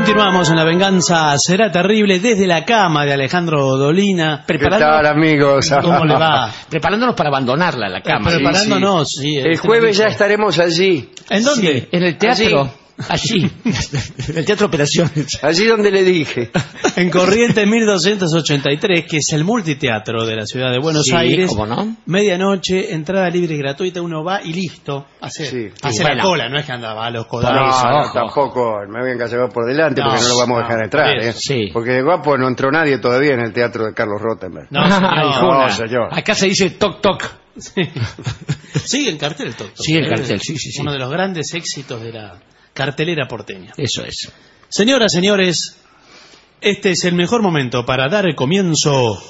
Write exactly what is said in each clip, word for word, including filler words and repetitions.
Continuamos en La Venganza Será Terrible desde la cama de Alejandro Dolina. ¿Qué tal, amigos? ¿Cómo le va? Preparándonos para abandonarla, la cama. Eh, preparándonos, sí. sí, el jueves ya estaremos allí. ¿En dónde? Sí, en el teatro. Allí. En el Teatro Operaciones. Allí donde le dije. En Corrientes mil doscientos ochenta y tres, que es el multiteatro de la ciudad de Buenos Sí, Aires. ¿cómo no? Medianoche, entrada libre y gratuita, uno va y listo. Hace, Sí. hace Bueno. la cola, no es que andaba a los No, codazos. no, ojo. tampoco me voy a encasegar por delante No, porque no lo vamos a no, dejar entrar. por ¿eh? eso, sí. Porque de guapo no entró nadie todavía en el teatro de Carlos Rottenberg. No, señor. Ay, No, Juna. señor. Acá se dice toc toc. Sí. Sigue en cartel el Toto. Sigue en cartel, sí, sí, sí. Uno de los grandes éxitos de la cartelera porteña. Eso es. Señoras, señores, este es el mejor momento para dar el comienzo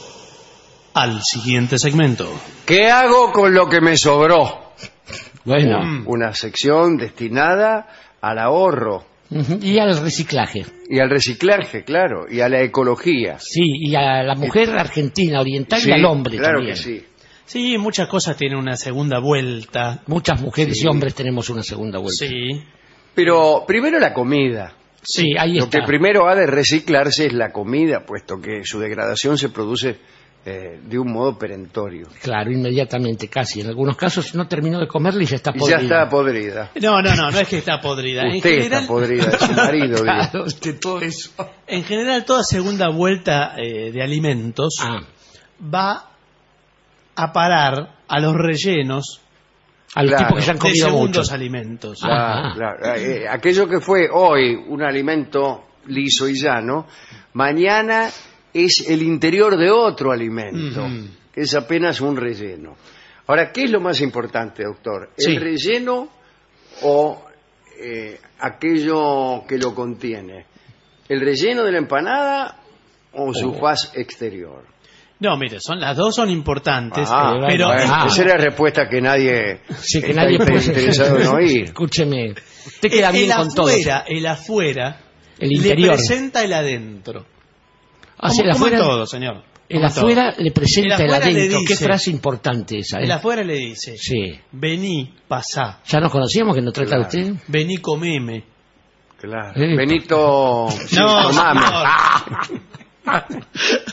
al siguiente segmento. ¿Qué hago con lo que me sobró? Bueno. Mm. Una sección destinada al ahorro Ujú. Y al reciclaje. y al reciclaje, claro, y a la ecología. Sí, y a la mujer argentina oriental Sí, y al hombre claro también. que sí. Sí, muchas cosas tienen una segunda vuelta. Muchas mujeres Sí. y hombres tenemos una segunda vuelta. Sí, Pero primero la comida. Sí, ahí Lo está. que primero ha de reciclarse es la comida, puesto que su degradación se produce eh, de un modo perentorio. Claro, inmediatamente, casi. En algunos casos no terminó de comerla y ya está Y podrida. ya está podrida. no, no, no, no es que está podrida. En Usted general, está podrida, su marido. digo. Claro, es que todo eso. en general, toda segunda vuelta eh, de alimentos Ah, va a parar a los rellenos a los Claro. tipos que ya han de comido segundos mucho. alimentos. Ah. Claro, claro. Eh, aquello que fue hoy un alimento liso y llano, mañana es el interior de otro alimento, Ujú. que es apenas un relleno. Ahora, ¿qué es lo más importante, doctor? ¿El Sí. relleno o eh, aquello que lo contiene? ¿El relleno de la empanada o su Oh. faz exterior? No, mire, son las dos son importantes, Ah, eh, pero bueno, Ah. esa es la respuesta que nadie Sí, que está nadie puede interesado en oír. Escúcheme, usted queda el, bien el con todo. afuera, el afuera El le interior. presenta el adentro. O sea, el Como- como en afuera, todo, señor. el Como en todo. afuera le presenta El el, afuera le adentro. Qué dice- frase importante esa, ¿eh? El afuera le dice, Sí. vení, pasá, ¿Ya nos conocíamos que nos trata Claro. usted? vení, comeme. Claro. Eh. Benito, sí, No, tomame. señor.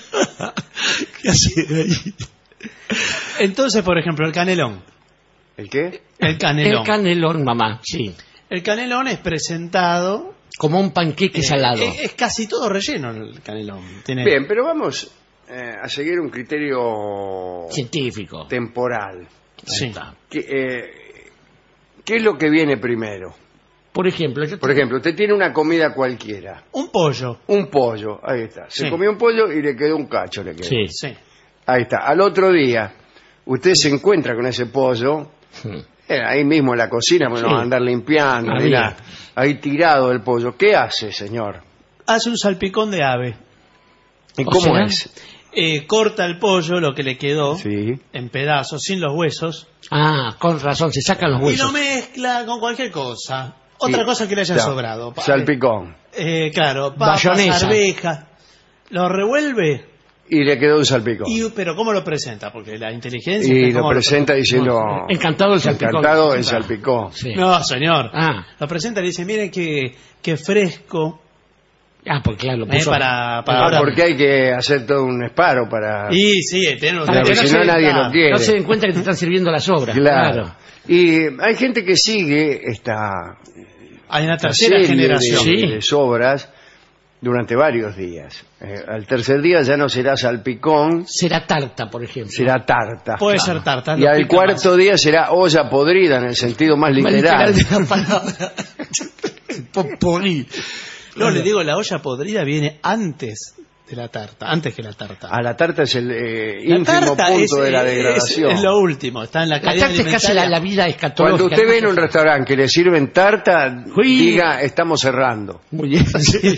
¿Qué hace ahí? Entonces, por ejemplo, el canelón. ¿El qué? El canelón. El canelón, mamá, sí. El canelón es presentado... Como un panqueque eh, salado. es, es casi todo relleno el canelón. Tiene, Bien, pero vamos eh, a seguir un criterio Científico. temporal. sí. Ahí está. ¿Qué, eh, ¿Qué es lo que viene primero? Por ejemplo, yo Por ejemplo, usted tiene una comida cualquiera, Un pollo. un pollo, ahí está. Se Sí. comió un pollo y le quedó un cacho, le quedó. Sí. Sí. Ahí está. Al otro día, usted se encuentra con ese pollo, Hmm. eh, ahí mismo en la cocina, bueno, Sí. a andar limpiando, Ahí. mirá, ahí tirado el pollo. ¿Qué hace, señor? Hace un salpicón de ave. ¿Y O cómo sea, es? Eh, corta el pollo, lo que le quedó, Sí. en pedazos, sin los huesos, Ah, con razón, se sacan los y huesos. lo mezcla con cualquier cosa. Otra Sí. cosa que le haya Claro. sobrado. Pa- Salpicón. Eh, claro, papas, Bayonesa. arvejas. Lo revuelve, Y le quedó un salpicón. y, pero ¿cómo lo presenta? Porque la inteligencia... Y es lo cómo presenta diciendo... Encantado el salpicón. Encantado el salpicón. Sí. No, señor. Ah. Lo presenta y dice, miren qué, qué fresco. Ah, porque claro, lo eh, puso. para, para Ah, ahora- porque hay que hacer todo un esparo para... Y sí, tiene Para que porque no si no se- nadie ah, lo quiere. No se den cuenta que te están sirviendo las obras. Claro. Y hay gente que sigue esta, Hay una esta tercera serie generación. de, Sí. de sobras durante varios días. Eh, al tercer día ya no será salpicón, Será tarta, por ejemplo. será tarta. Puede Claro. ser tarta. Y lo al pica cuarto más. día será olla podrida en el sentido más Más literal. literal de la palabra. Popurrí. No, le digo, la olla podrida viene antes de la tarta, antes que la tarta. A la tarta es el eh, La ínfimo tarta punto es, de la es- degradación. Es, lo último, está en la La cadena tarta es casi la, alimentaria. la vida escatológica. Cuando usted ve en un restaurante que le sirven tarta, Uy. diga, estamos cerrando. Muy bien.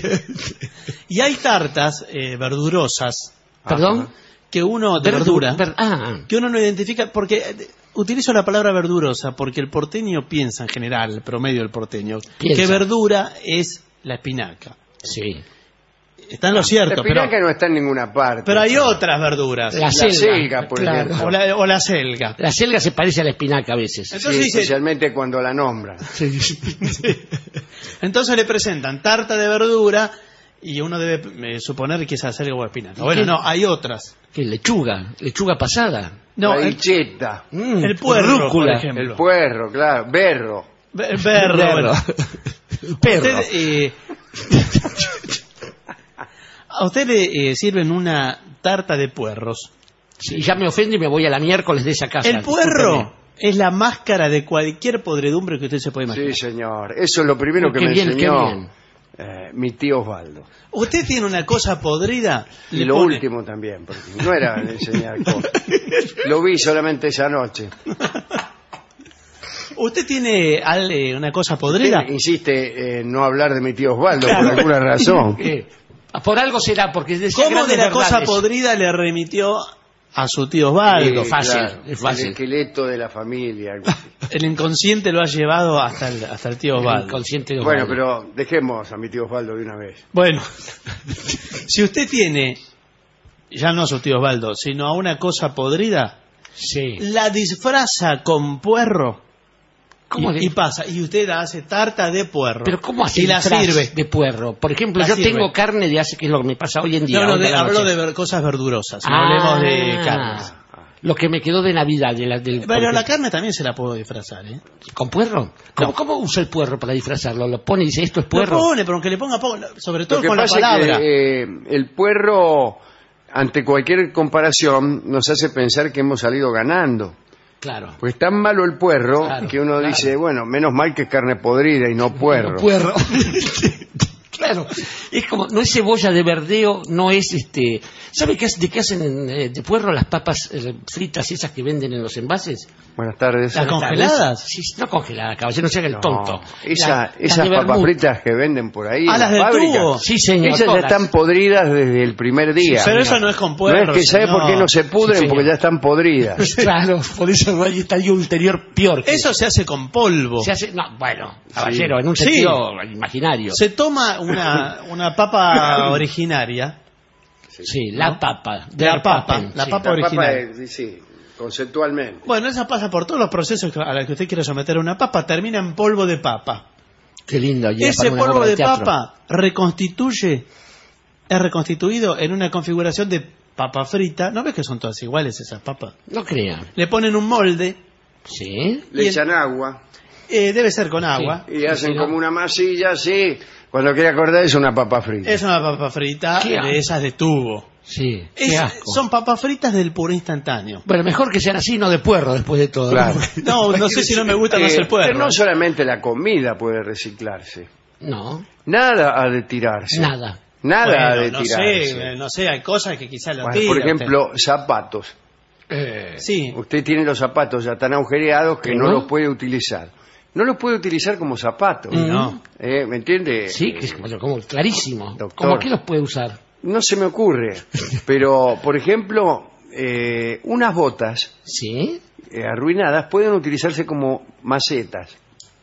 Y hay tartas eh, verdurosas ¿Perdón? que uno, de Verdu- verdura, ver- ah, que uno no identifica, porque eh, utilizo la palabra verdurosa, porque el porteño piensa en general, el promedio del porteño, Piensa. que verdura es la espinaca. sí. Está en lo cierto, La pero, espinaca no está en ninguna parte. pero hay otras verduras. La La selga, selga, por claro. ejemplo. O la, o la selga. La selga se parece a la espinaca a veces. Entonces Sí, dice, especialmente cuando la nombran. Entonces le presentan tarta de verdura y uno debe eh, suponer que es hacer algo de espinaca. Bueno, no, hay otras. ¿Qué? Lechuga, lechuga pasada. No, la el, hincheta, Mm, el puerro, por rúcula. ejemplo. el puerro, claro, berro. Be- berro. Perro. Bueno. Perro. Usted, eh, a usted le eh, sirven una tarta de puerros. Sí, ya me ofende y me voy a la miércoles de esa casa. El puerro Discúlpeme. es la máscara de cualquier podredumbre que usted se puede imaginar. Sí, señor. Eso es lo primero Oh, que qué me bien, qué enseñó bien. eh, mi tío Osvaldo. Usted tiene una cosa podrida. Y le lo pone- último también, porque no era de enseñar cosas. Lo vi solamente esa noche. ¿Usted tiene al- eh, una cosa podrida? Usted insiste en no hablar de mi tío Osvaldo Claro. por alguna razón. Eh, por algo será, porque decía ¿Cómo de grandes la cosa verdades. podrida le remitió a su tío Osvaldo? Sí, fácil, claro, es fácil. El esqueleto de la familia. Algo así. El inconsciente lo ha llevado hasta el, hasta el tío El Osvaldo. inconsciente de Bueno, Osvaldo. pero dejemos a mi tío Osvaldo de una vez. Bueno, si usted tiene, ya no a su tío Osvaldo, sino a una cosa podrida, Sí. la disfraza con puerro ¿Cómo y, le- y pasa, y usted la hace tarta de puerro. Pero ¿cómo hace Y la disfraz sirve. de puerro? Por ejemplo, La yo sirve. tengo carne de hace, que es lo que me pasa hoy en día. No, no, hoy de- la hablo noche. de ver- cosas verdurosas, no Ah, hablemos de carnes. Lo que me quedó de Navidad. De la, del, Pero porque- la carne también se la puedo disfrazar, ¿eh? ¿Con puerro? ¿Cómo, No. ¿Cómo usa el puerro para disfrazarlo? ¿Lo pone y dice esto es Lo puerro? pone, pero aunque le ponga poco, sobre todo Lo que con la pasa palabra. es que eh, el puerro, ante cualquier comparación, nos hace pensar que hemos salido ganando. Claro. Pues tan malo el puerro Claro, que uno claro. dice, bueno, menos mal que es carne podrida y no puerro. Puerro. Claro, es como, no es cebolla de verdeo, no es este... ¿Sabe qué, hace- de qué hacen eh, de puerro las papas eh, fritas esas que venden en los envases? Buenas tardes. Las congeladas. Sí, no congeladas, caballero, no se haga el No, tonto. esa- La- las esas de papas vermut. fritas que venden por ahí Ah, en las las del fábricas, tubo. Sí, señor. esas ya todas. están podridas desde el primer día. Pero eso no es con puerro. No es que, ¿sabe señor. por qué no se pudren? Sí, Porque señor. ya están podridas. Claro, por eso hay estadio ulterior peor. que Eso se hace con polvo. se hace, no, bueno, caballero, en un Sí. sentido imaginario. Se toma una, una papa originaria. Sí, la papa. La Der papa, Pappen, la sí. papa La papa original. es- sí, conceptualmente. Bueno, esa pasa por todos los procesos a los que usted quiere someter una papa, termina en polvo de papa. Qué lindo. y Ese para una polvo obra de teatro. papa reconstituye, es reconstituido en una configuración de papa frita. ¿No ves que son todas iguales esas papas? No crea. Le ponen un molde, Sí. Le Y echan agua eh, debe ser con agua. y hacen Sí, ¿no? como una masilla así. Cuando quiere acordar es una papa frita. Es una papa frita ¿Qué hago? de esas de tubo. Sí. Es- Qué asco. son papas fritas del puré instantáneo. Bueno, mejor que sean así, no de puerro después de todo. Claro. No, no sé si no me gusta más Eh, el puerro. pero no solamente la comida puede reciclarse. No, Nada ha de tirarse. nada. Nada ha Bueno, de no tirarse. sé, no sé, hay cosas que quizás lo Bueno, tira por ejemplo, zapatos. Eh, usted. Sí, Usted tiene los zapatos ya tan agujereados que no ¿No? los puede utilizar. No los puede utilizar como zapatos. no. Eh, ¿Me entiende? sí, que es como, como clarísimo. Doctor. ¿Cómo que los puede usar? No se me ocurre. Pero, por ejemplo, eh, unas botas ¿Sí? eh, arruinadas pueden utilizarse como macetas.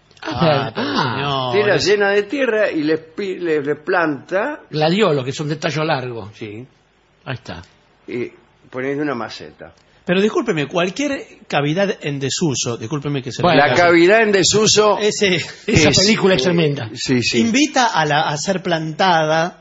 Ah, pero ah, señor, Tierra es- llena de tierra y les, pi- les, les planta, gladiolos, que son de tallo largo. sí, Ahí está. y ponéis una maceta. Pero discúlpeme, cualquier cavidad en desuso, discúlpeme que se lo Bueno, La diga, cavidad en desuso, ese Esa Es- película es tremenda. sí, sí. invita a, la, a ser plantada.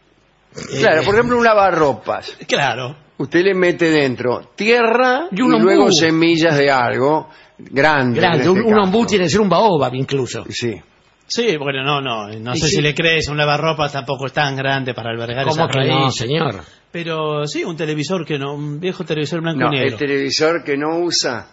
eh, Claro, por ejemplo, un lavarropas. Claro. Usted le mete dentro tierra Y y, un luego ombú. semillas de algo grande. Grande, en un, este un caso. ombú tiene que ser un baobab incluso. Sí. Sí, bueno, no, no, no Y sé sí. si le crees, un lavarropas tampoco es tan grande para albergar ¿Cómo esas que no, raíces. señor? Pero sí, un televisor que no, un viejo televisor blanco No, y el negro. televisor que no usa,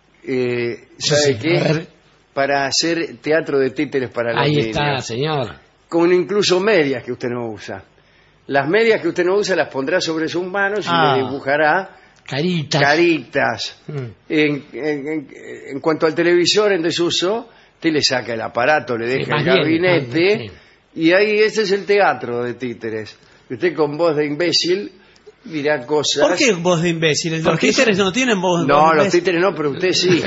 eh, ¿sabe Sí, sí, qué? a ver. Para hacer teatro de títeres para los Ahí niños. está, señor. Con incluso medias que usted no usa. Las medias que usted no usa las pondrá sobre sus manos y Ah. le dibujará Caritas. caritas. Mm. En, en- en- en cuanto al televisor en desuso, usted le saca el aparato, le deja más el bien, gabinete más bien. y ahí ese es el teatro de títeres. Usted con voz de imbécil dirá cosas. ¿Por qué voz de imbéciles? Los Porque títeres no tienen voz, No, voz de los imbécil. títeres no, pero usted sí.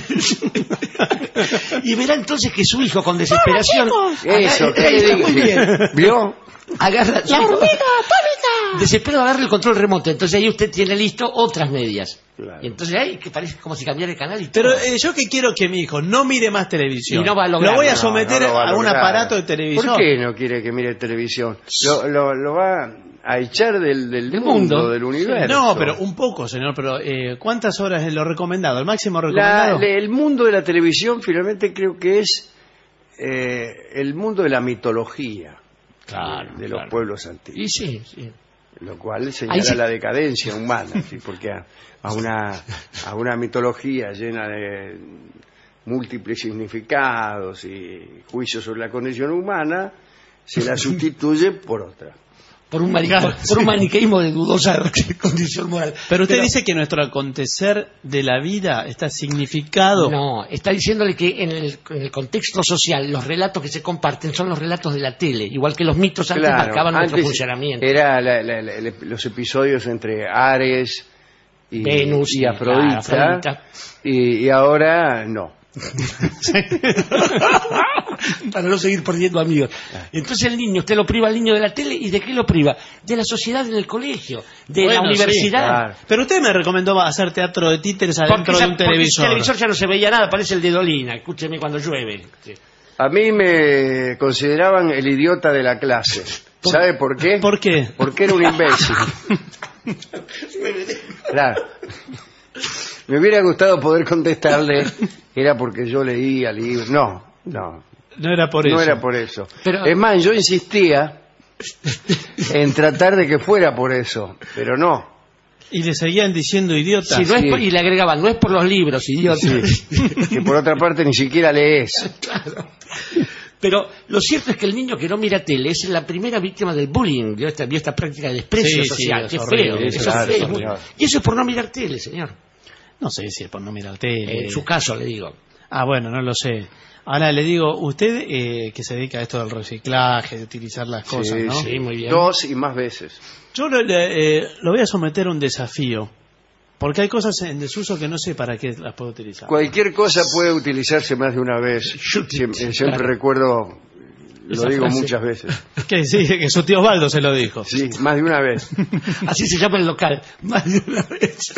Y verá entonces que su hijo con desesperación Eso, agarra- ¿qué le está muy bien. dije? ¿Vio? Agarra la desesperado agarra el control remoto, entonces ahí usted tiene listo otras medias. Claro. Claro. Y entonces ahí que parece como si cambiara el canal y Pero todo. eh, yo que quiero que mi hijo no mire más televisión. Y no va a lograr. Lo voy a No, someter no lo va a un lograr. aparato de televisor. ¿Por qué no quiere que mire televisión? Lo, lo, lo va a echar del, del Del mundo, mundo. del universo. No, pero un poco, señor. Pero eh, ¿cuántas horas es lo recomendado? ¿El máximo La- recomendado? le- el mundo de la televisión finalmente creo que es eh, el mundo de la mitología Claro, de los claro. pueblos antiguos. Y sí, sí. Lo cual señala sí. la decadencia humana, ¿sí? Porque a, a una, a una mitología llena de múltiples significados y juicios sobre la condición humana se la sustituye por otra. Por un, maniqueísmo, por un maniqueísmo de dudosa condición moral. Pero usted dice que nuestro acontecer de la vida está significado. No, está diciéndole que en el, en el contexto social los relatos que se comparten son los relatos de la tele, igual que los mitos antes Claro, marcaban nuestro antes funcionamiento. Era la- la- la- la- los episodios entre Ares y, Venus y y, Afrodita, claro, Afrodita. Y, y ahora no. Para no seguir perdiendo amigos. Entonces el niño, usted lo priva al niño de la tele, ¿y de qué lo priva? De la sociedad en el colegio, de Bueno, la universidad. sí, claro. Pero usted me recomendó hacer teatro de títeres adentro Porque, de esa- un porque televisor. ese televisor ya no se veía nada, parece el de Dolina, escúcheme cuando llueve. Sí. A mí me consideraban el idiota de la clase. ¿Sabe por qué? ¿Por qué? Porque era un imbécil. Claro. Me hubiera gustado poder contestarle, era porque yo leía libros. No, no, No era por eso. no era por eso. Pero- Es más, yo insistía en tratar de que fuera por eso, pero no. Y le seguían diciendo idiota. Si no es sí. por- y le agregaban, no es por los libros, idiota. Que por otra parte ni siquiera lees. Claro. Pero lo cierto es que el niño que no mira tele es la primera víctima del bullying, de esta, de esta práctica de desprecio Sí, sí, social, es que es horrible, feo, es eso es claro, feo, es muy- horrible. y eso es por no mirar tele, señor. No sé si es por no mirar tele. En su caso, le digo. Ah, bueno, no lo sé. Ahora le digo, usted eh, que se dedica a esto del reciclaje, de utilizar las cosas, Sí, ¿no? Sí, muy bien. Dos y más veces. Yo lo, le- eh, lo voy a someter a un desafío. Porque hay cosas en desuso que no sé para qué las puedo utilizar. Cualquier cosa puede utilizarse más de una vez. Siempre, siempre recuerdo, lo Esa digo frase. muchas veces. Que sí, que su tío Osvaldo se lo dijo. Sí, más de una vez. Así se llama el local. Más de una vez.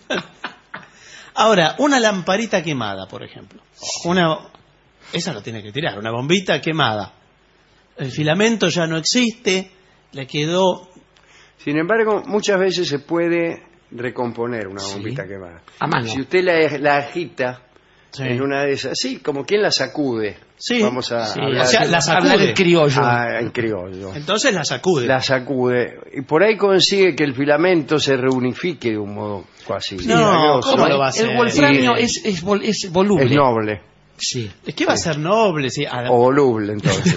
Ahora, una lamparita quemada, por ejemplo. Una, esa lo tiene que tirar, una bombita quemada. El filamento ya no existe, le quedó... Sin embargo, muchas veces se puede recomponer una bombita quemada. A mano. Si usted la, la agita Sí. en una de esas, sí, como quien la sacude. Sí. Vamos a Sí, hablar o sea, de- la hablar sacude. en criollo. Ah, en criollo. Entonces la sacude. La sacude. Y por ahí consigue que el filamento se reunifique de un modo casi No, milagroso. ¿cómo el, lo va a hacer? el wolframio Sí. es, es, vol- es voluble. Es noble. Sí. Es que va a ser noble, sí. A- O voluble, entonces.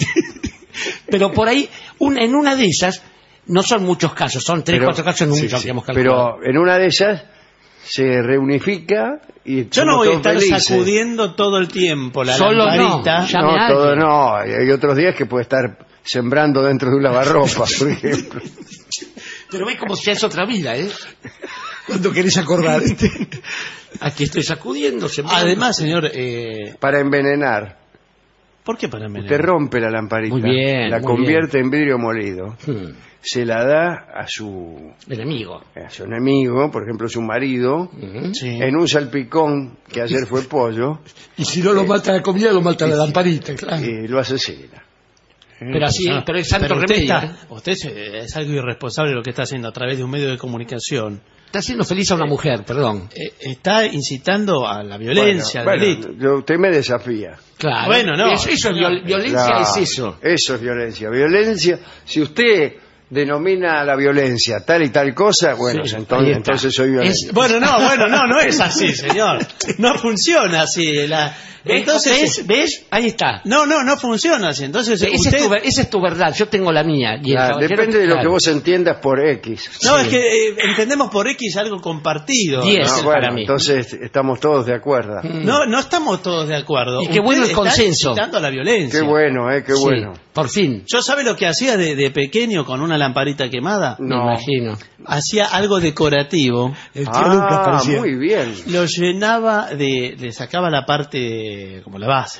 Pero por ahí, una, en una de esas, no son muchos casos, son tres, Pero- cuatro casos en un sí, millón sí. que hemos calculado. Pero en una de esas se reunifica y Yo no somos voy a todos estar felices. sacudiendo todo el tiempo la Solo no. lamparita. Ya- Llame a No, alguien. todo no. Hay hay otros días que puede estar sembrando dentro de un lavarropa, por ejemplo. Pero ves como si es otra vida, ¿eh? Cuando querés acordar. Aquí estoy sacudiendo. sembrando. Además, señor, eh, Para envenenar. ¿por qué para envenenar? Usted rompe la lamparita, Muy bien, la muy convierte en vidrio molido, Hmm. se la da a su, Enemigo. a su enemigo, por ejemplo su marido, Ujú. Sí. en un salpicón que ayer fue pollo, Y si no lo mata la comida, lo mata la lamparita, claro. y lo asesina. Pero así, Ah, pero es santo pero usted remedio. está- ¿eh? usted es, es algo irresponsable lo que está haciendo a través de un medio de comunicación. Está haciendo feliz a una mujer, perdón. Eh, está incitando a la violencia, al Bueno, delito. bueno, yo- usted me desafía. Claro. Bueno, no. Eso, eso es viol- violencia, Claro, es eso. Eso es violencia. Violencia, si usted denomina la violencia tal y tal cosa, bueno, Sí, ahí entonces, está. entonces soy violento. Es- Bueno, no, bueno, no, no es así, señor. No funciona así. La... Entonces, ¿Ves? ¿Ves? Ahí está. no, no, no funciona así. Entonces, Esa, usted... es tu, ver- esa es tu verdad, yo tengo la mía. Y el Claro, caballero- depende de lo que claro. vos entiendas por X. No, Sí. es que eh, entendemos por X algo compartido. Diez. No, es bueno, para mí. entonces estamos todos de acuerdo. No, no estamos todos de acuerdo. Y qué bueno el Usted está consenso. incitando a la violencia. Qué bueno, eh, qué Sí, bueno. por fin. ¿Yo sabe lo que hacía de, de pequeño con una lamparita quemada? Me No. imagino. Hacía algo decorativo. El tío Ah, Lucas parecía. muy bien. Lo llenaba de... Le sacaba la parte como la base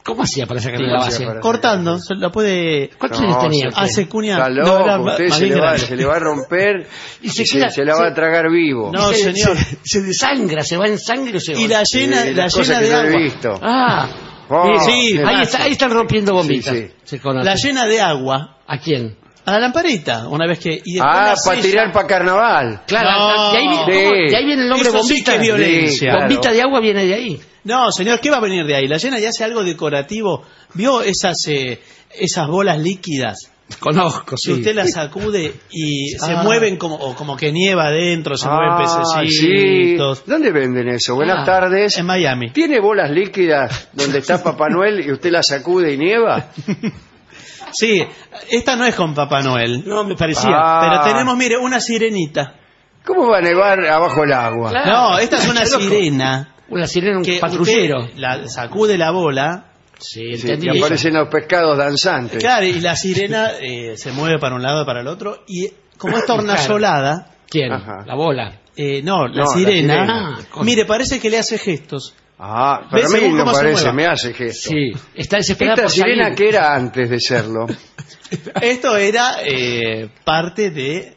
¿Cómo hacía para sacarle ¿Cómo la hacía base? para- Cortando, se la puede... ¿Cuántos años tenía? se- Hace cuña. Está No, loco, era ma- usted más se bien le, va, grande. se le va a romper Y y se se, queda- se la va se- a tragar vivo. No, se, señor. Se, se desangra, se va en sangre o se Y va. la llena, Sí, la las cosas llena que de yo he agua. visto. Ah, Oh, mire, sí, qué ahí, mal. está, ahí están rompiendo bombitas. Sí, sí. Se conoce. La llena de agua ¿A quién? a la lamparita, una vez que... Y después Ah, la para sella. tirar para carnaval. Claro, No. de, ahí, viene- Sí. ¿cómo? De ahí viene el nombre Eso sí bombita. que es violencia. Sí, claro. Bombita de agua viene de ahí. No, señor, ¿qué va a venir de ahí? La llena ya hace algo decorativo. ¿Vio esas eh, esas bolas líquidas? Conozco, Si sí. usted las sacude y se Ah. mueven como, o como que nieva adentro, se mueven Ah, sí. pececitos. ¿Dónde venden eso? Buenas Ah, tardes. En Miami. ¿Tiene bolas líquidas donde está Papá Noel y usted las sacude y nieva? Sí, esta no es con Papá Noel. No, me parecía. Ah. Pero tenemos, mire, una sirenita. ¿Cómo va a nevar abajo el agua? Claro. No, esta es una Qué loco. sirena Una sirena, un que patrullero. usted la sacude la bola. Sí, Sí, entendí. y aparecen los pescados danzantes. Claro, y la sirena eh, se mueve para un lado y para el otro. Y como es tornasolada, ¿Quién? Ajá. La bola. eh, no, la No, la sirena, sirena. Ah, con- mire, parece que le hace gestos. Ah, para ¿Ves mí según no cómo se parece, mueva? me hace gesto. Sí, está desesperada Esta por sirena salir. que era antes de serlo. Esto era eh, parte de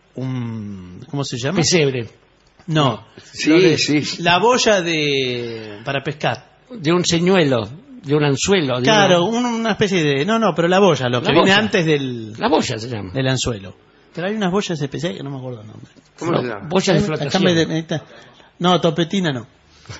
un... ¿Cómo se llama? Pesebre. No. Sí, lo de- sí. La boya de para pescar. De un señuelo, de un anzuelo. De Claro, una- un- una especie de... No, no, pero la boya, lo La que viene boya. antes del, La boya se llama. del anzuelo. Pero hay unas boyas especiales que no me acuerdo el nombre. ¿Cómo No, se llama? boya de Acá flotación. me de- esta- No, topetina no.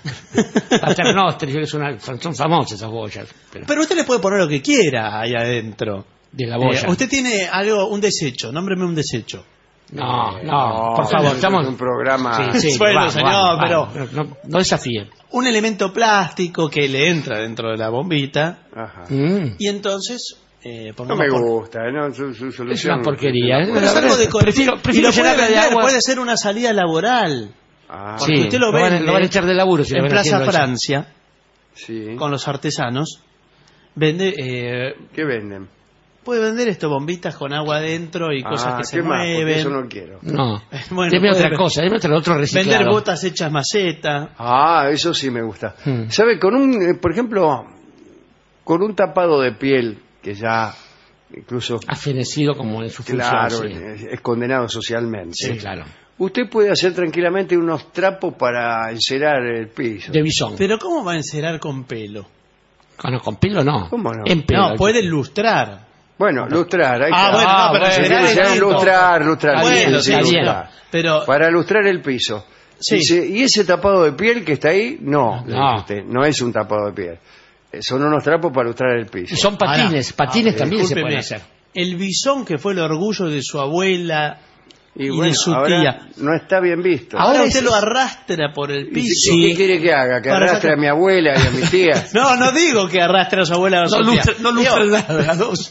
Paternoster, yo que son, una- son famosas esas boyas. Pero Pero usted le puede poner lo que quiera ahí adentro. de la boya. Eh, usted tiene algo, un desecho, nómbreme un desecho. No, Eh, no, por favor, esto estamos... es un programa. Sí, sí, Bueno, vamos, señor, vamos, pero- vamos. No, no desafíe. Un elemento plástico que le entra dentro de la bombita Ajá. Mm. y entonces... Eh, No pongamos me por- gusta, ¿eh? No, su, su Es solución. una porquería. ¿eh? Pero es La algo verdad, decorativo. prefiero, Y prefiero lo puede llenarla de vender, agua. puede ser una salida laboral. Ah, Porque Sí, usted lo lo van a- vende lo van a echar de laburo si le en van Plaza haciendo eso. Francia, sí. con los artesanos. Vende, eh, ¿Qué venden? puede vender esto, bombitas con agua adentro y cosas Ah, que se ¿qué más? Porque mueven. eso no quiero. No. Bueno, Deme puede otra ver- cosa, deme otra, otro reciclado. Vender botas hechas maceta. Ah, eso sí me gusta. Hmm. ¿Sabe? Con un, eh, por ejemplo, con un tapado de piel que ya incluso, Ha fenecido como en su función. claro, sí. es, es condenado socialmente. Sí, claro. Usted puede hacer tranquilamente unos trapos para encerar el piso. De bisón. Pero ¿cómo va a encerar con pelo? Ah, no, con pelo no. ¿Cómo no? En pelo. No, puede lustrar. Bueno, lustrar. Ahí Ah, está. bueno, no, pero bueno, encerar Sí, es sí, distinto. lustrar, lustrar. Ah, bueno, sí, sí, sí, sí, lustrar. pero Para lustrar el piso. Sí. Dice, ¿y ese tapado de piel que está ahí? No, le No. dice usted, no es un tapado de piel. Eh, Son unos trapos para lustrar el piso. Y son patines, Ahora, patines ah, también se discúlpeme, pueden hacer. El bisón que fue el orgullo de su abuela y, bueno, de su ahora tía. no está bien visto. Ahora Ahora usted es- lo arrastra por el ¿Y piso. ¿Qué, qué quiere que haga? ¿Que Para arrastre sacar- a mi abuela y a mi tía? No, no digo que arrastre a su abuela o a su No tía. lustra, no lustra Digo, nada, las dos.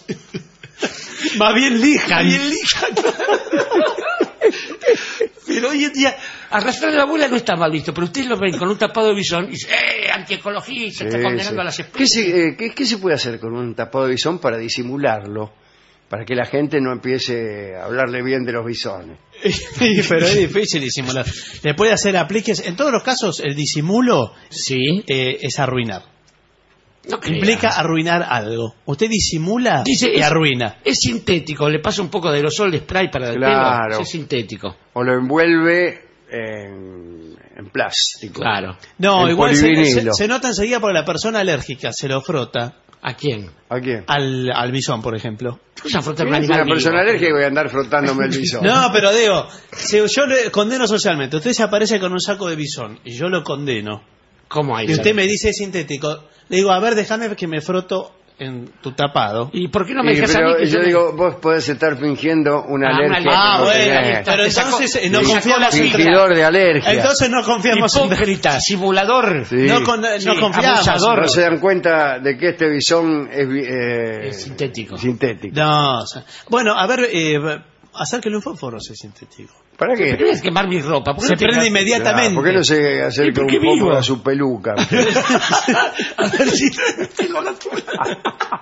más bien lijan. Bien lija. Pero hoy en día, arrastrar a la abuela no está mal visto, pero ustedes lo ven con un tapado de bisón y dicen, ¡eh, antiecologista! Está Sí, condenando sí. a las ¿Qué especies. se, eh, qué- qué se puede hacer con un tapado de bisón para disimularlo? Para que la gente no empiece a hablarle bien de los bisones. Sí, pero es difícil disimular. Le puede hacer apliques. En todos los casos, el disimulo Sí. eh, es arruinar. No crea. Implica arruinar algo. Usted disimula Dice, y es- arruina. Es sintético, le pasa un poco de aerosol de spray para el Claro. pelo. Es sintético. O lo envuelve en, en plástico. Claro. No, El igual se, polivinilo. se- se nota enseguida porque la persona alérgica se lo frota ¿A quién? ¿A quién? al, al bisón, por ejemplo. ¿Qué cosa frotar Si un es animal una persona vivo? alérgica y voy a andar frotándome el bisón. No, pero digo, si yo le condeno socialmente, usted se aparece con un saco de bisón y yo lo condeno, ¿Cómo hay? y usted me dice es sintético, le digo, a ver, déjame que me froto en tu tapado. ¿Y por qué no me Y, dejas a pero mí que yo me- digo, vos podés estar fingiendo una Ah, una alergia. alergia. que Ah, no bueno, tenés. pero Te sacó- entonces eh, no te sacó confiamos la en fibra. Fingidor de alergia. Entonces no confiamos en Hipócrita, simulador. Sí. no, con- Sí, no confiamos. abusador. No se dan cuenta de que este bisón es, vi- eh, Es sintético. sintético. No, o sea, bueno, a ver, eh, acérquele un fósforo si es sintético. ¿Para qué? Pero es quemar mi ropa. ¿por qué Se no te prende quedas- inmediatamente. Ah, ¿por qué no se ¿Y acerca por un qué poco vivo? a su peluca? A ver si tengo la tuya.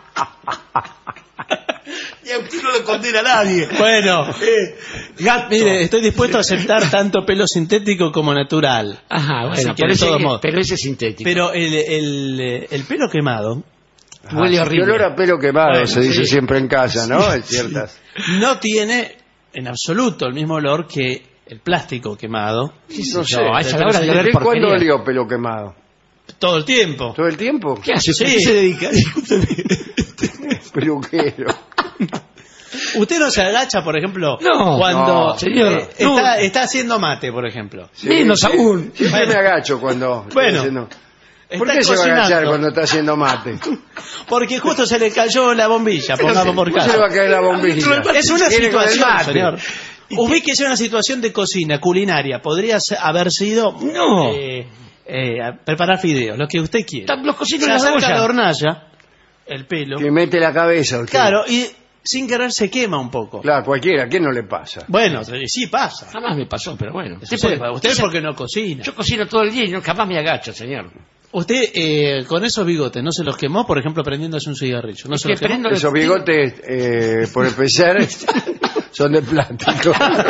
Y a usted no lo condena a nadie. Bueno, Gato. mire, estoy dispuesto a aceptar tanto pelo sintético como natural. Ajá, Así bueno, que pero de ese, todos modos. pero ese es sintético. Pero el, el, el pelo quemado Ajá, Huele sí, horrible. qué olor a pelo quemado, Bueno, se dice sí. siempre en casa, ¿no? En ciertas. No tiene en absoluto el mismo olor que el plástico quemado No sé. No, a esa hora de ¿Usted ver cuándo porquería. olió pelo quemado? todo el tiempo. ¿Todo el tiempo? ¿Qué hace? Sí. ¿A qué se dedica? Discúlpeme. Peluquero. Usted no se agacha, por ejemplo, No, cuando no, señor, eh, no. está, está haciendo mate, por ejemplo. Sí, Menos sí. aún. Siempre Bueno. me agacho cuando estoy Bueno. haciendo- ¿Por Está qué se va a agachar cocinando. cuando está haciendo mate? Porque justo se le cayó la bombilla, pongamos por ¿Cómo se le va a caso. caer la bombilla? Es una Viene con el situación, mate. señor. Ubíquese una situación de cocina culinaria. Podría ser- haber sido No. eh, eh, a preparar fideos, lo que usted quiera. Están los cocinos Se en la acerca a la olla. hornalla, el pelo, Que mete la cabeza usted. claro, y sin querer se quema un poco. Claro, cualquiera, ¿a quién no le pasa? Bueno, sí pasa. Jamás me pasó, pero bueno. Usted, Usted, porque- usted porque no cocina. Yo cocino todo el día y no, jamás me agacho, señor. Usted eh, con esos bigotes no se los quemó, por ejemplo, prendiéndose un cigarrillo. No Es se que los quemó. prendo- Esos bigotes, eh, por empezar, son de plástico.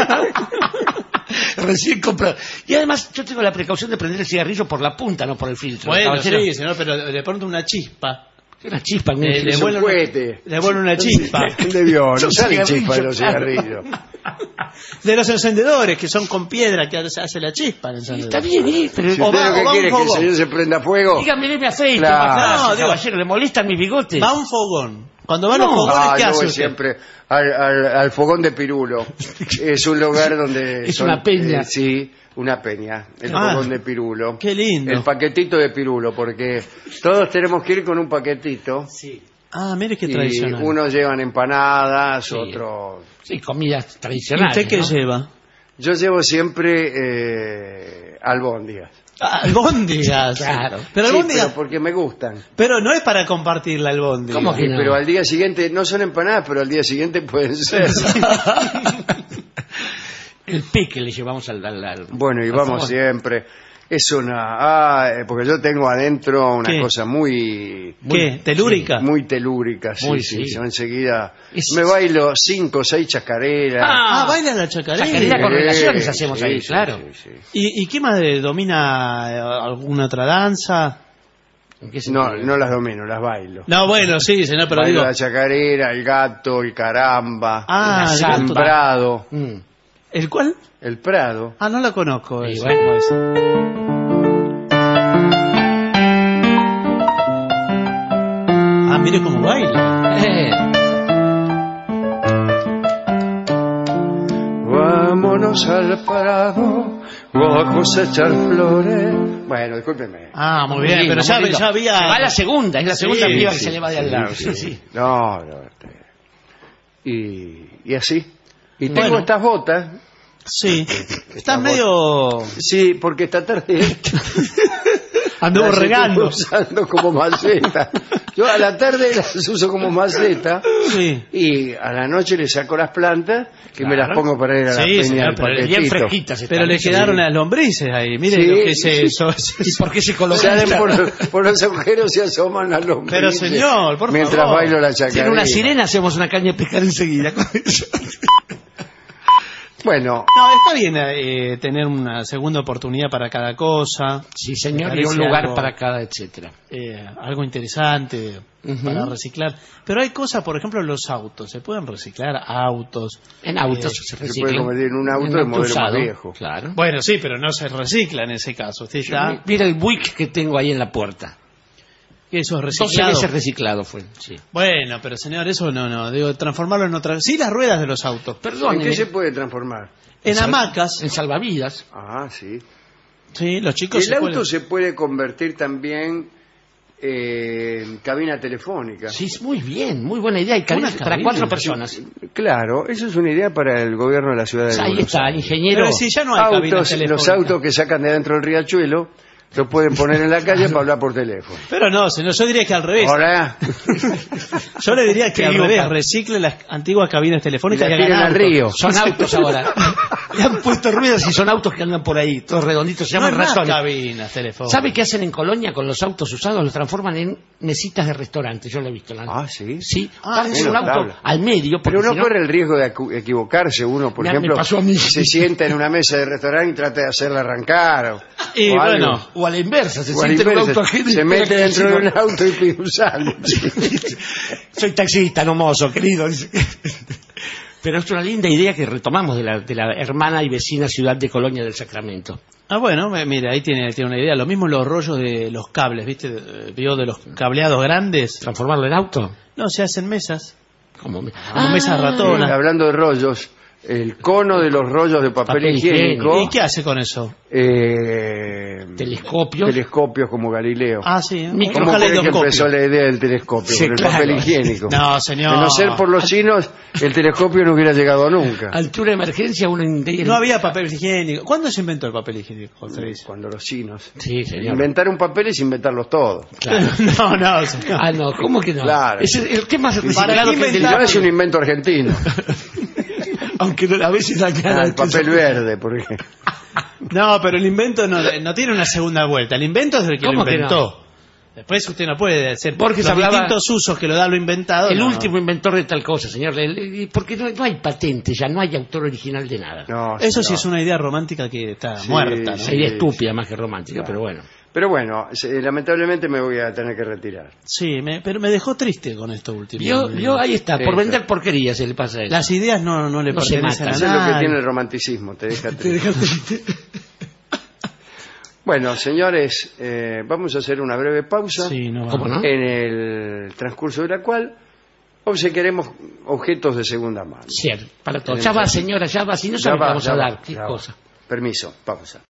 Recién comprado. Y además, yo tengo la precaución de prender el cigarrillo por la punta, no por el filtro. Bueno, Caballero. sí, señor, pero de pronto una chispa. Una chispa en un Eh, filtro. Es vuelve un una- cohete. le vuelve una chispa. ¿Dónde vio? No Son salen cigarrillos, chispas de los claro. cigarrillos. De los encendedores, que son con piedra, que hace hace la chispa el encendedor. Está bien, ¿eh? Pero Si O usted va- lo que o va quiere un es que el fogón. señor se prenda fuego. dígame, deme aceite. Claro. más fácil, No, digo- caballero, ¿le molestan mis bigotes? Va a un fogón. Cuando va a No. los fogones, Ah, ¿qué yo hace voy usted? siempre al, al- al fogón de Pirulo. Es un lugar donde... Es una peña. eh, sí, una peña. El Ah, fogón de Pirulo. qué lindo. El paquetito de Pirulo, porque todos tenemos que ir con un paquetito. Sí. Ah, mire qué Y tradicional. unos llevan empanadas, Sí. otros... Sí, comidas ¿Y tradicionales. usted qué ¿no? lleva? Yo llevo siempre eh, albóndigas. Ah, albóndigas. Claro. Pero Sí, albóndigas, pero porque me gustan. pero no es para compartir la albóndiga. ¿Cómo que Sí, no? pero al día siguiente, no son empanadas, pero al día siguiente pueden ser. El pique le llevamos al... al, al- Bueno, y al vamos fogón. siempre. Es una... Ah, eh, porque yo tengo adentro una ¿Qué? cosa muy... ¿Qué? ¿Telúrica? Muy telúrica, sí, Muy, sí. sí. Yo enseguida Es- me bailo cinco o seis chacareras. Ah, baila la chacarera. Chacarera con Sí, relaciones hacemos sí, ahí, sí, claro. sí, sí. ¿Y, ¿Y qué más de- domina eh, alguna otra danza? ¿En qué No, sentido? no las domino, las bailo. No, bueno, sí, señor, pero bailo digo... la chacarera, el gato, el caramba, Ah, la el el gato. prado. Mm. ¿El cuál? El prado. Ah, no la conozco. Sí, esa. bueno. Ah, mire cómo baila. Eh, Vámonos al prado a cosechar flores. Bueno, discúlpeme. Ah, muy muy bien, lindo, pero ya, muy lindo. ya había... Va la segunda, es la segunda Sí, piba que sí, se le va de al lado. sí, Sí, sí. sí. No, no. este, Y, y así. Y tengo Bueno. estas botas. Sí. Esta Estás bota- medio... Sí, porque esta tarde Anduvo las estoy regando. usando como maceta. Yo a la tarde las uso como maceta Sí. y a la noche le saco las plantas que me las Claro. pongo para ir a la Sí, peña señor, del pero Bien paquetito. fresquitas están. Pero le Sí. quedaron las lombrices ahí. Mire Sí, lo que es sí. eso. ¿Y por qué se coloca? Salen por, por los agujeros y asoman las lombrices. Pero, señor, por Mientras favor. bailo la chacarera. Tiene una sirena, hacemos una caña de pescar enseguida. con eso. Bueno, No, está bien eh, tener una segunda oportunidad para cada cosa. Sí, señor, Me y un parece lugar algo- para cada, etcétera. eh, algo interesante Ujú. para reciclar. Pero hay cosas, por ejemplo, los autos. Se pueden reciclar autos. En autos Eh, se se reciclan. puede convertir en un auto En de modelo más usado, viejo. Claro. Bueno, sí, pero no se recicla en ese caso. Usted está... Mira el Buick que tengo ahí en la puerta. que eso es doce reciclado. veces reciclado fue. Sí. Bueno, pero señor, eso no, no. Digo, transformarlo en otra... Sí, las ruedas de los autos. ¿En Perdóneme. qué se puede transformar? En sal- hamacas. En salvavidas. Ah, sí. Sí, los chicos El se auto pueden- se puede convertir también eh, en cabina telefónica. Sí, es muy bien, muy buena idea. Y cabina Una para cabina, cuatro sí. personas. Claro, eso es una idea para el gobierno de la ciudad de Ahí Buenos está, Aires. ingeniero. Pero si ya no hay cabinas Autos, los telefónicas. autos que sacan de adentro del riachuelo los pueden poner en la calle para hablar por teléfono. Pero no, señor, yo diría que al revés. Hola. Yo le diría que Te al digo, revés, Carlos. recicle las antiguas cabinas Y telefónicas la y hagan tiren al autos. río. Son autos ahora. Le han puesto ruedas y son autos que andan por ahí, todos redonditos, se No llaman hay más razones. cabinas telefónicas. ¿Sabe qué hacen en Colonia con los autos usados? Los transforman en mesitas de restaurante, yo lo he visto. ¿No? Ah, ¿sí? Sí, Ah, ponen bueno, un auto claro. al medio. porque Pero uno si no- corre el riesgo de equ- equivocarse uno, por Me- me ejemplo, pasó a mí. se sienta en una mesa de restaurante y trata de hacerla arrancar. O, Y o algo. bueno, O a la inversa, se O a la siente en un inversa, auto ajeno y se espera mete que dentro de encima- un auto y pide un sándwich. Soy taxista, no mozo, querido. Pero es una linda idea que retomamos de la, de la hermana y vecina ciudad de Colonia del Sacramento. ah, bueno, me- mira, ahí tiene, tiene una idea. Lo mismo los rollos de los cables, ¿viste? Eh, ¿Vio de los cableados grandes? ¿Transformarlo en auto? No, se hacen mesas. Como, me- Como mesa ratona. Eh, hablando de rollos, el cono de los rollos de papel, Papel higiénico, ¿Y qué hace con eso? eh, Telescopios. telescopios como Galileo. Ah, sí, un Micro- ¿Cómo cree que caleidoscopio. empezó la idea del telescopio? Sí, Por el claro. papel higiénico. No, señor. De no ser por los chinos, el telescopio no hubiera llegado nunca. Altura de emergencia, uno in- No había papel higiénico. ¿Cuándo se inventó el papel higiénico? Usted dice? Cuando los chinos. Sí, señor. Inventar un papel es inventarlos todos. Claro. No, no, señor. Ah, no, ¿cómo que no? Claro. Es el, el que más Para reciclado qué que el del Y no inventar- es un invento argentino. Aunque no- a veces la cara Ah, el papel verde, por ejemplo. No, pero el invento no, no tiene una segunda vuelta. El invento es el que lo ¿Cómo que inventó. Después usted no puede hacer Borges los hablaba- distintos usos que lo da lo inventado. El no. último inventor de tal cosa, señor. El- el- Porque no, no hay patente, ya no hay autor original de nada. No, Eso sí señor. es una idea romántica que está Sí, muerta, ¿no? sí. Sería estúpida más que romántica, Claro. pero bueno. Pero bueno, se- lamentablemente me voy a tener que retirar. Sí, me- pero me dejó triste con esto último. Yo, yo ahí está, por Sí, vender porquerías se le pasa eso. Las ideas no, no le No se pertenecen matan. a Eso es lo que nadie. tiene el romanticismo, te deja triste. Bueno, señores, eh, vamos a hacer una breve pausa, Sí, no, ¿Cómo no? en el transcurso de la cual obsequiaremos objetos de segunda mano. Cierto, para todos. Tenemos Ya va, aquí. señora, ya va. Si no Ya sabe va, qué vamos ya a va, dar, qué ya va. cosa. Permiso, pausa.